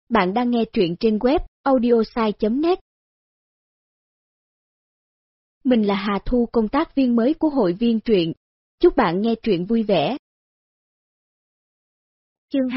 Bạn đang nghe truyện trên web audiosai.net. Mình là Hà Thu, công tác viên mới của hội viên truyện. Chúc bạn nghe truyện vui vẻ. Chương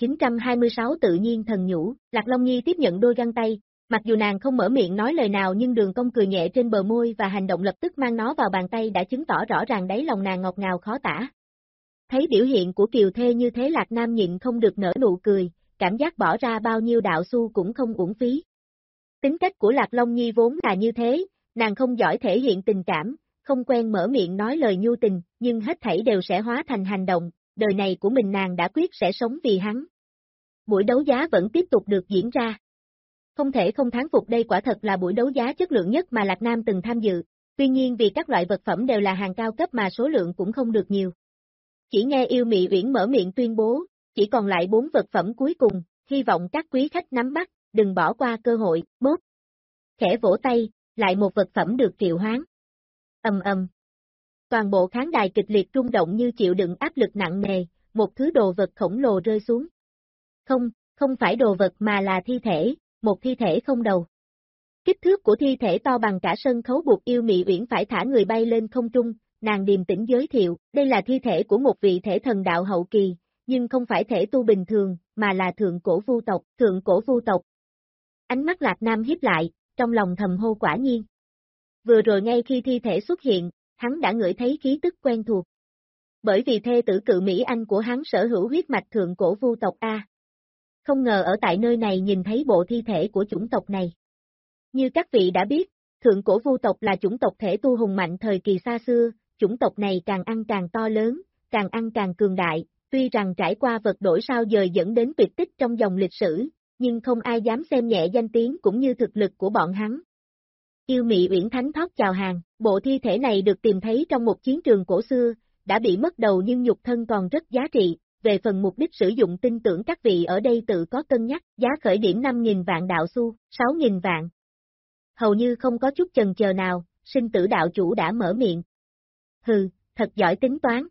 2926 tự nhiên thần nhũ. Lạc Long Nhi tiếp nhận đôi găng tay, mặc dù nàng không mở miệng nói lời nào nhưng đường cong cười nhẹ trên bờ môi và hành động lập tức mang nó vào bàn tay đã chứng tỏ rõ ràng đáy lòng nàng ngọt ngào khó tả. Thấy biểu hiện của kiều thê như thế, Lạc Nam nhịn không được nở nụ cười, cảm giác bỏ ra bao nhiêu đạo xu cũng không uổng phí. Tính cách của Lạc Long Nhi vốn là như thế, nàng không giỏi thể hiện tình cảm, không quen mở miệng nói lời nhu tình, nhưng hết thảy đều sẽ hóa thành hành động, đời này của mình nàng đã quyết sẽ sống vì hắn. Buổi đấu giá vẫn tiếp tục được diễn ra. Không thể không thán phục, đây quả thật là buổi đấu giá chất lượng nhất mà Lạc Nam từng tham dự, tuy nhiên vì các loại vật phẩm đều là hàng cao cấp mà số lượng cũng không được nhiều. Chỉ nghe Yêu Mị Uyển mở miệng tuyên bố, chỉ còn lại 4 vật phẩm cuối cùng, hy vọng các quý khách nắm bắt, đừng bỏ qua cơ hội. Bốp. Khẽ vỗ tay, lại một vật phẩm được triệu hoán. Ầm ầm. Toàn bộ khán đài kịch liệt rung động như chịu đựng áp lực nặng nề, một thứ đồ vật khổng lồ rơi xuống. Không phải đồ vật mà là thi thể, một thi thể không đầu. Kích thước của thi thể to bằng cả sân khấu buộc Yêu Mị Uyển phải thả người bay lên không trung, nàng điềm tĩnh giới thiệu, đây là thi thể của một vị thể thần đạo hậu kỳ, nhưng không phải thể tu bình thường, mà là thượng cổ vu tộc. Thượng cổ vu tộc. Ánh mắt Lạc Nam híp lại, trong lòng thầm hô quả nhiên. Vừa rồi ngay khi thi thể xuất hiện, hắn đã ngửi thấy khí tức quen thuộc. Bởi vì thê tử Cự Mỹ Anh của hắn sở hữu huyết mạch thượng cổ vu tộc A. Không ngờ ở tại nơi này nhìn thấy bộ thi thể của chủng tộc này. Như các vị đã biết, thượng cổ vu tộc là chủng tộc thể tu hùng mạnh thời kỳ xa xưa, chủng tộc này càng ăn càng to lớn, càng ăn càng cường đại, tuy rằng trải qua vật đổi sao dời dẫn đến tuyệt tích trong dòng lịch sử, nhưng không ai dám xem nhẹ danh tiếng cũng như thực lực của bọn hắn. Yêu Mị Uyển thánh thót chào hàng, bộ thi thể này được tìm thấy trong một chiến trường cổ xưa, đã bị mất đầu nhưng nhục thân còn rất giá trị, về phần mục đích sử dụng tin tưởng các vị ở đây tự có cân nhắc, giá khởi điểm 5.000 vạn đạo xu, 6.000 vạn. Hầu như không có chút chần chờ nào, Sinh Tử đạo chủ đã mở miệng. Hừ, thật giỏi tính toán.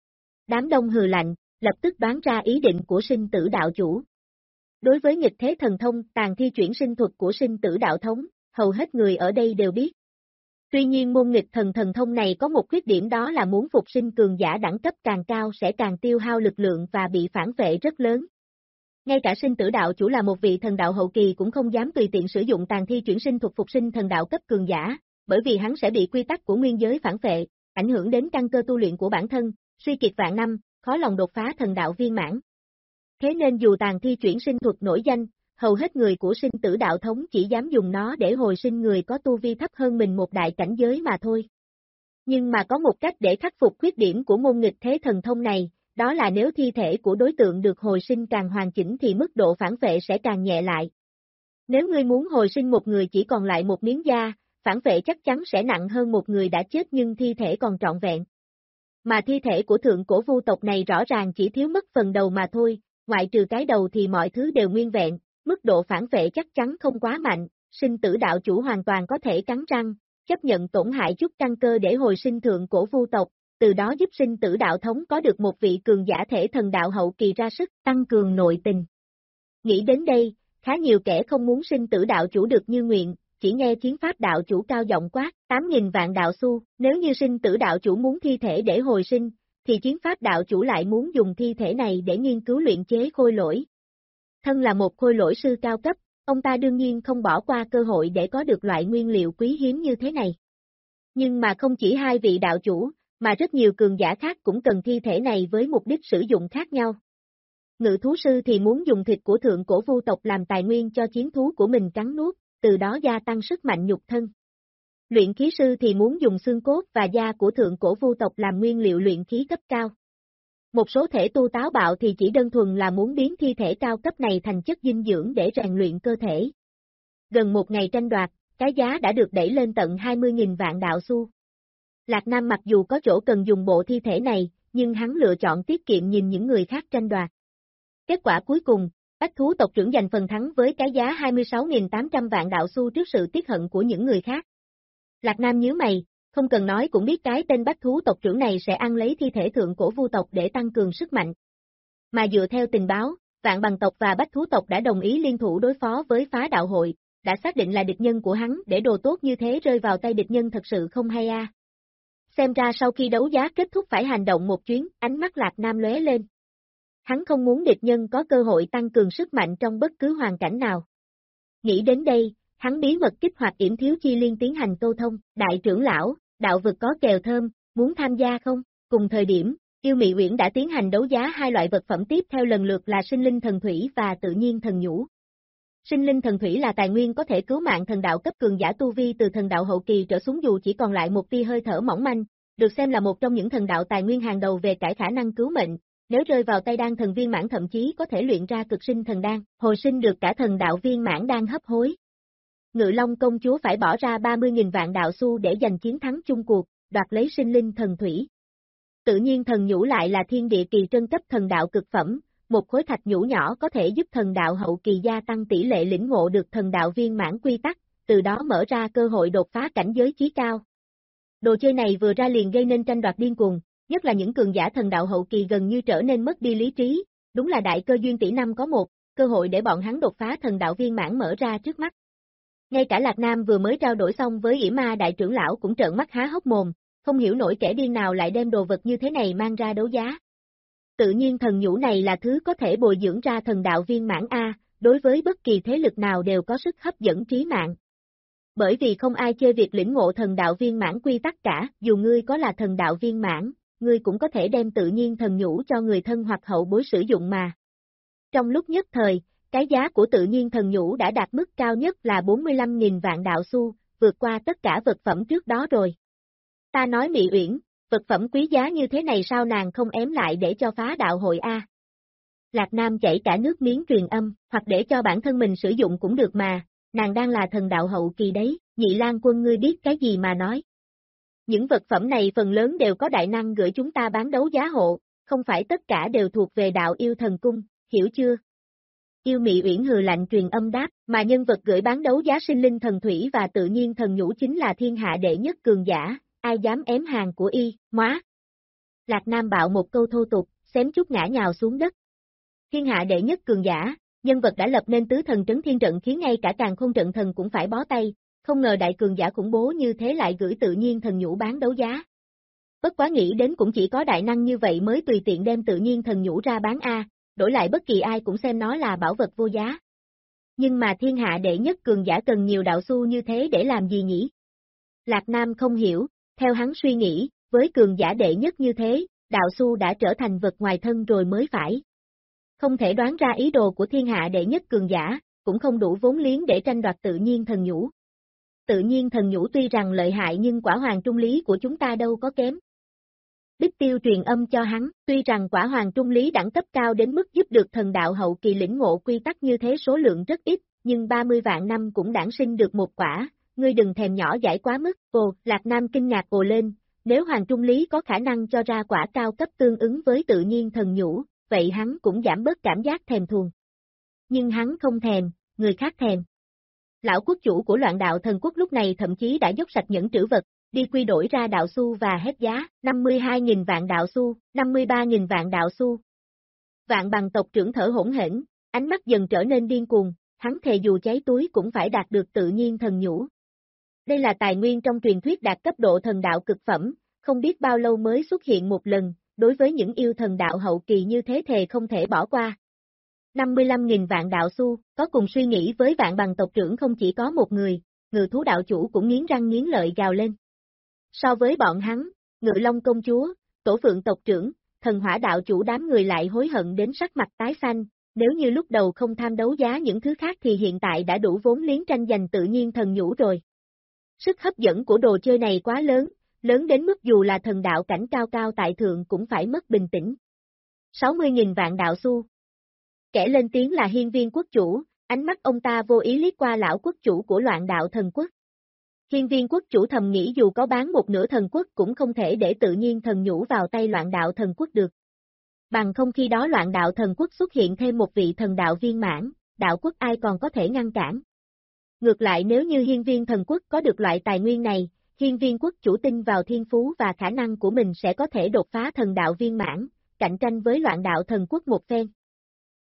Đám đông hừ lạnh, lập tức đoán ra ý định của Sinh Tử đạo chủ. Đối với nghịch thế thần thông, tàn thi chuyển sinh thuật của Sinh Tử đạo thống, hầu hết người ở đây đều biết. Tuy nhiên môn nghịch thần thông này có một khuyết điểm, đó là muốn phục sinh cường giả đẳng cấp càng cao sẽ càng tiêu hao lực lượng và bị phản vệ rất lớn. Ngay cả Sinh Tử đạo chủ là một vị thần đạo hậu kỳ cũng không dám tùy tiện sử dụng tàn thi chuyển sinh thuật phục sinh thần đạo cấp cường giả, bởi vì hắn sẽ bị quy tắc của nguyên giới phản vệ, ảnh hưởng đến căn cơ tu luyện của bản thân, suy kiệt vạn năm, khó lòng đột phá thần đạo viên mãn. Thế nên dù tàn thi chuyển sinh thuật nổi danh, hầu hết người của Sinh Tử đạo thống chỉ dám dùng nó để hồi sinh người có tu vi thấp hơn mình một đại cảnh giới mà thôi. Nhưng mà có một cách để khắc phục khuyết điểm của môn nghịch thế thần thông này, đó là nếu thi thể của đối tượng được hồi sinh càng hoàn chỉnh thì mức độ phản vệ sẽ càng nhẹ lại. Nếu ngươi muốn hồi sinh một người chỉ còn lại một miếng da, phản vệ chắc chắn sẽ nặng hơn một người đã chết nhưng thi thể còn trọn vẹn. Mà thi thể của thượng cổ vu tộc này rõ ràng chỉ thiếu mất phần đầu mà thôi, ngoại trừ cái đầu thì mọi thứ đều nguyên vẹn, mức độ phản vệ chắc chắn không quá mạnh, Sinh Tử đạo chủ hoàn toàn có thể cắn răng, chấp nhận tổn hại chút căn cơ để hồi sinh thượng cổ vu tộc, từ đó giúp Sinh Tử đạo thống có được một vị cường giả thể thần đạo hậu kỳ ra sức tăng cường nội tình. Nghĩ đến đây, khá nhiều kẻ không muốn Sinh Tử đạo chủ được như nguyện, chỉ nghe Chiến Pháp đạo chủ cao giọng quát, 8.000 vạn đạo xu, nếu như Sinh Tử đạo chủ muốn thi thể để hồi sinh, thì Chiến Pháp đạo chủ lại muốn dùng thi thể này để nghiên cứu luyện chế khôi lỗi. Thân là một khôi lỗi sư cao cấp, ông ta đương nhiên không bỏ qua cơ hội để có được loại nguyên liệu quý hiếm như thế này. Nhưng mà không chỉ hai vị đạo chủ, mà rất nhiều cường giả khác cũng cần thi thể này với mục đích sử dụng khác nhau. Ngự thú sư thì muốn dùng thịt của thượng cổ vu tộc làm tài nguyên cho chiến thú của mình cắn nuốt, từ đó gia tăng sức mạnh nhục thân. Luyện khí sư thì muốn dùng xương cốt và da của thượng cổ vu tộc làm nguyên liệu luyện khí cấp cao. Một số thể tu táo bạo thì chỉ đơn thuần là muốn biến thi thể cao cấp này thành chất dinh dưỡng để rèn luyện cơ thể. Gần một ngày tranh đoạt, cái giá đã được đẩy lên tận 20.000 vạn đạo xu. Lạc Nam mặc dù có chỗ cần dùng bộ thi thể này, nhưng hắn lựa chọn tiết kiệm nhìn những người khác tranh đoạt. Kết quả cuối cùng, Bách thú tộc trưởng giành phần thắng với cái giá 26.800 vạn đạo xu trước sự tiếc hận của những người khác. Lạc Nam nhíu mày, không cần nói cũng biết cái tên Bách thú tộc trưởng này sẽ ăn lấy thi thể thượng cổ vu tộc để tăng cường sức mạnh. Mà dựa theo tình báo, Vạn Bằng tộc và Bách Thú tộc đã đồng ý liên thủ đối phó với Phá Đạo hội, đã xác định là địch nhân của hắn, để đồ tốt như thế rơi vào tay địch nhân thật sự không hay a. Xem ra sau khi đấu giá kết thúc phải hành động một chuyến, ánh mắt Lạc Nam lóe lên. Hắn không muốn địch nhân có cơ hội tăng cường sức mạnh trong bất cứ hoàn cảnh nào. Nghĩ đến đây, hắn bí mật kích hoạt Yểm Thiếu Chi Liên tiến hành câu thông, đại trưởng lão, đạo vực có kèo thơm, muốn tham gia không? Cùng thời điểm, Yêu Mị Uyển đã tiến hành đấu giá hai loại vật phẩm tiếp theo lần lượt là Sinh Linh Thần Thủy và Tự Nhiên Thần Nhũ. Sinh Linh Thần Thủy là tài nguyên có thể cứu mạng thần đạo cấp cường giả tu vi từ thần đạo hậu kỳ trở xuống dù chỉ còn lại một tia hơi thở mỏng manh, được xem là một trong những thần đạo tài nguyên hàng đầu về cải khả năng cứu mệnh, nếu rơi vào tay đan thần viên mãn thậm chí có thể luyện ra cực sinh thần đan, hồi sinh được cả thần đạo viên mãn đan hấp hối. Ngự Long công chúa phải bỏ ra 30.000 vạn đạo xu để giành chiến thắng chung cuộc, đoạt lấy Sinh Linh Thần Thủy. Tự nhiên thần nhũ lại là thiên địa kỳ trân cấp thần đạo cực phẩm, một khối thạch nhũ nhỏ có thể giúp thần đạo hậu kỳ gia tăng tỷ lệ lĩnh ngộ được thần đạo viên mãn quy tắc, từ đó mở ra cơ hội đột phá cảnh giới chí cao. Đồ chơi này vừa ra liền gây nên tranh đoạt điên cuồng, nhất là những cường giả thần đạo hậu kỳ gần như trở nên mất đi lý trí, đúng là đại cơ duyên tỷ năm có một, cơ hội để bọn hắn đột phá thần đạo viên mãn mở ra trước mắt. Ngay cả Lạc Nam vừa mới trao đổi xong với Yểm Ma đại trưởng lão cũng trợn mắt há hốc mồm, không hiểu nổi kẻ điên nào lại đem đồ vật như thế này mang ra đấu giá. Tự nhiên thần nhũ này là thứ có thể bồi dưỡng ra thần đạo viên mãn A, đối với bất kỳ thế lực nào đều có sức hấp dẫn trí mạng. Bởi vì không ai chơi việc lĩnh ngộ thần đạo viên mãn quy tắc cả, dù ngươi có là thần đạo viên mãn, ngươi cũng có thể đem tự nhiên thần nhũ cho người thân hoặc hậu bối sử dụng mà. Trong lúc nhất thời, cái giá của tự nhiên thần nhũ đã đạt mức cao nhất là 45.000 vạn đạo xu, vượt qua tất cả vật phẩm trước đó rồi. Ta nói Mị Uyển, vật phẩm quý giá như thế này sao nàng không ém lại để cho Phá Đạo hội a? Lạc Nam chảy cả nước miếng truyền âm, hoặc để cho bản thân mình sử dụng cũng được mà, nàng đang là thần đạo hậu kỳ đấy, Nhị Lang Quân ngươi biết cái gì mà nói. Những vật phẩm này phần lớn đều có đại năng gửi chúng ta bán đấu giá hộ, không phải tất cả đều thuộc về đạo yêu thần cung, hiểu chưa? Yêu Mị Uyển hừ lạnh truyền âm đáp, mà nhân vật gửi bán đấu giá Sinh Linh Thần Thủy và Tự Nhiên Thần Nhũ chính là thiên hạ đệ nhất cường giả, ai dám ém hàng của y, móa. Lạc Nam bạo một câu thô tục, xém chút ngã nhào xuống đất. Thiên hạ đệ nhất cường giả, nhân vật đã lập nên tứ thần trấn thiên trận khiến ngay cả Càn Khôn trận thần cũng phải bó tay, không ngờ đại cường giả khủng bố như thế lại gửi Tự Nhiên Thần Nhũ bán đấu giá. Bất quá nghĩ đến cũng chỉ có đại năng như vậy mới tùy tiện đem Tự Nhiên Thần Nhũ ra bán a, đổi lại bất kỳ ai cũng xem nó là bảo vật vô giá. Nhưng mà thiên hạ đệ nhất cường giả cần nhiều đạo xu như thế để làm gì nhỉ? Lạc Nam không hiểu, theo hắn suy nghĩ, với cường giả đệ nhất như thế, đạo xu đã trở thành vật ngoài thân rồi mới phải. Không thể đoán ra ý đồ của thiên hạ đệ nhất cường giả, cũng không đủ vốn liếng để tranh đoạt tự nhiên thần nhũ. Tự nhiên thần nhũ tuy rằng lợi hại nhưng quả hoàng trung lý của chúng ta đâu có kém. Bích Tiêu truyền âm cho hắn, tuy rằng quả hoàng trung lý đẳng cấp cao đến mức giúp được thần đạo hậu kỳ lĩnh ngộ quy tắc như thế số lượng rất ít, nhưng 30 vạn năm cũng đản sinh được một quả, ngươi đừng thèm nhỏ dãi quá mức. Ồ, Lạc Nam kinh ngạc ồ lên, nếu hoàng trung lý có khả năng cho ra quả cao cấp tương ứng với tự nhiên thần nhũ, vậy hắn cũng giảm bớt cảm giác thèm thuồng. Nhưng hắn không thèm, người khác thèm. Lão quốc chủ của Loạn Đạo Thần Quốc lúc này thậm chí đã dốc sạch những trữ vật, đi quy đổi ra đạo xu và hết giá, 52.000 vạn đạo xu, 53.000 vạn đạo xu. Vạn Bằng tộc trưởng thở hỗn hển, ánh mắt dần trở nên điên cuồng, hắn thề dù cháy túi cũng phải đạt được tự nhiên thần nhũ. Đây là tài nguyên trong truyền thuyết đạt cấp độ thần đạo cực phẩm, không biết bao lâu mới xuất hiện một lần, đối với những yêu thần đạo hậu kỳ như thế thề không thể bỏ qua. 55.000 vạn đạo xu, có cùng suy nghĩ với Vạn Bằng tộc trưởng không chỉ có một người, Ngự Thú đạo chủ cũng nghiến răng nghiến lợi gào lên. So với bọn hắn, Ngự Long công chúa, Tổ Phượng tộc trưởng, Thần Hỏa đạo chủ đám người lại hối hận đến sắc mặt tái xanh, nếu như lúc đầu không tham đấu giá những thứ khác thì hiện tại đã đủ vốn liếng tranh giành tự nhiên thần nhũ rồi. Sức hấp dẫn của đồ chơi này quá lớn, lớn đến mức dù là thần đạo cảnh cao cao tại thượng cũng phải mất bình tĩnh. 60.000 vạn đạo xu. Kẻ lên tiếng là Hiên Viên quốc chủ, ánh mắt ông ta vô ý liếc qua lão quốc chủ của Loạn Đạo Thần Quốc. Hiên Viên quốc chủ thầm nghĩ dù có bán một nửa thần quốc cũng không thể để tự nhiên thần nhũ vào tay Loạn Đạo Thần Quốc được. Bằng không khi đó Loạn Đạo Thần Quốc xuất hiện thêm một vị thần đạo viên mãn, đạo quốc ai còn có thể ngăn cản. Ngược lại nếu như Hiên Viên Thần Quốc có được loại tài nguyên này, Hiên Viên quốc chủ tin vào thiên phú và khả năng của mình sẽ có thể đột phá thần đạo viên mãn, cạnh tranh với Loạn Đạo Thần Quốc một phen.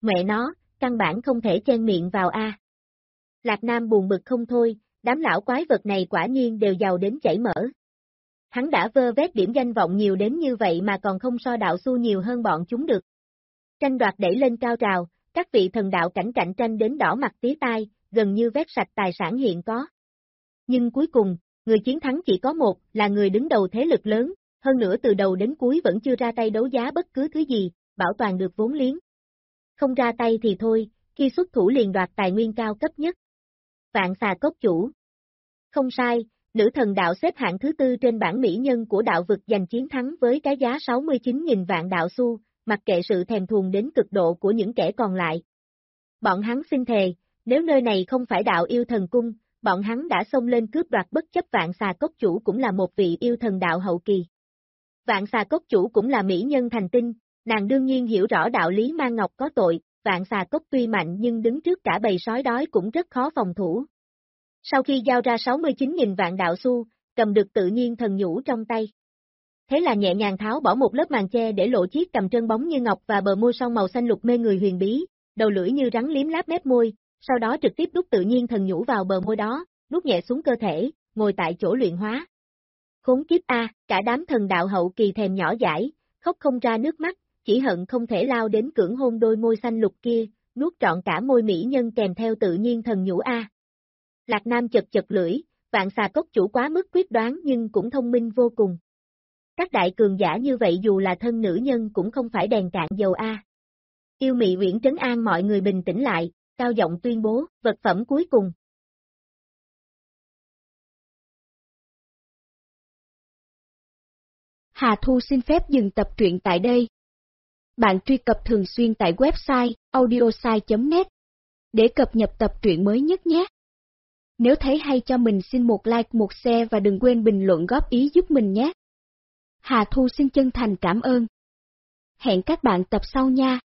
mẹ nó, căn bản không thể chen miệng vào a. Lạc Nam buồn bực không thôi, đám lão quái vật này quả nhiên đều giàu đến chảy mỡ. Hắn đã vơ vét điểm danh vọng nhiều đến như vậy mà còn không so đạo xu nhiều hơn bọn chúng được. Tranh đoạt đẩy lên cao trào, các vị thần đạo cảnh cạnh tranh đến đỏ mặt tía tai, gần như vét sạch tài sản hiện có. Nhưng cuối cùng, người chiến thắng chỉ có một, là người đứng đầu thế lực lớn, hơn nữa từ đầu đến cuối vẫn chưa ra tay đấu giá bất cứ thứ gì, bảo toàn được vốn liếng. Không ra tay thì thôi, khi xuất thủ liền đoạt tài nguyên cao cấp nhất. Vạn Xà Cốc Chủ. Không sai, nữ thần đạo xếp hạng thứ tư trên bảng mỹ nhân của đạo vực giành chiến thắng với cái giá 69.000 vạn đạo xu, mặc kệ sự thèm thuồng đến cực độ của những kẻ còn lại. Bọn hắn xin thề, nếu nơi này không phải đạo yêu thần cung, bọn hắn đã xông lên cướp đoạt bất chấp Vạn Xà Cốc Chủ cũng là một vị yêu thần đạo hậu kỳ. Vạn Xà Cốc Chủ cũng là mỹ nhân thành tinh, nàng đương nhiên hiểu rõ đạo lý mang ngọc có tội, Vạn Xà Cốc tuy mạnh nhưng đứng trước cả bầy sói đói cũng rất khó phòng thủ. Sau khi giao ra 69.000 vạn đạo xu, cầm được tự nhiên thần nhũ trong tay. Thế là nhẹ nhàng tháo bỏ một lớp màn che để lộ chiếc cằm trơn bóng như ngọc và bờ môi son màu xanh lục mê người huyền bí, đầu lưỡi như rắn liếm láp mép môi, sau đó trực tiếp đút tự nhiên thần nhũ vào bờ môi đó, nuốt nhẹ xuống cơ thể, ngồi tại chỗ luyện hóa. Khốn kiếp a, cả đám thần đạo hậu kỳ thèm nhỏ dãi, khóc không ra nước mắt, chỉ hận không thể lao đến cưỡng hôn đôi môi xanh lục kia, nuốt trọn cả môi mỹ nhân kèm theo tự nhiên thần nhũ a. Lạc Nam chật chật lưỡi, Vạn Xà Cốc Chủ quá mức quyết đoán nhưng cũng thông minh vô cùng. Các đại cường giả như vậy dù là thân nữ nhân cũng không phải đèn cạn dầu a. Yêu Mị Uyển trấn an mọi người bình tĩnh lại, cao giọng tuyên bố, vật phẩm cuối cùng. Hà Thu xin phép dừng tập truyện tại đây. Bạn truy cập thường xuyên tại website audiosai.net để cập nhật tập truyện mới nhất nhé. Nếu thấy hay cho mình xin một like, một share và đừng quên bình luận góp ý giúp mình nhé. Hà Thu xin chân thành cảm ơn. Hẹn các bạn tập sau nha.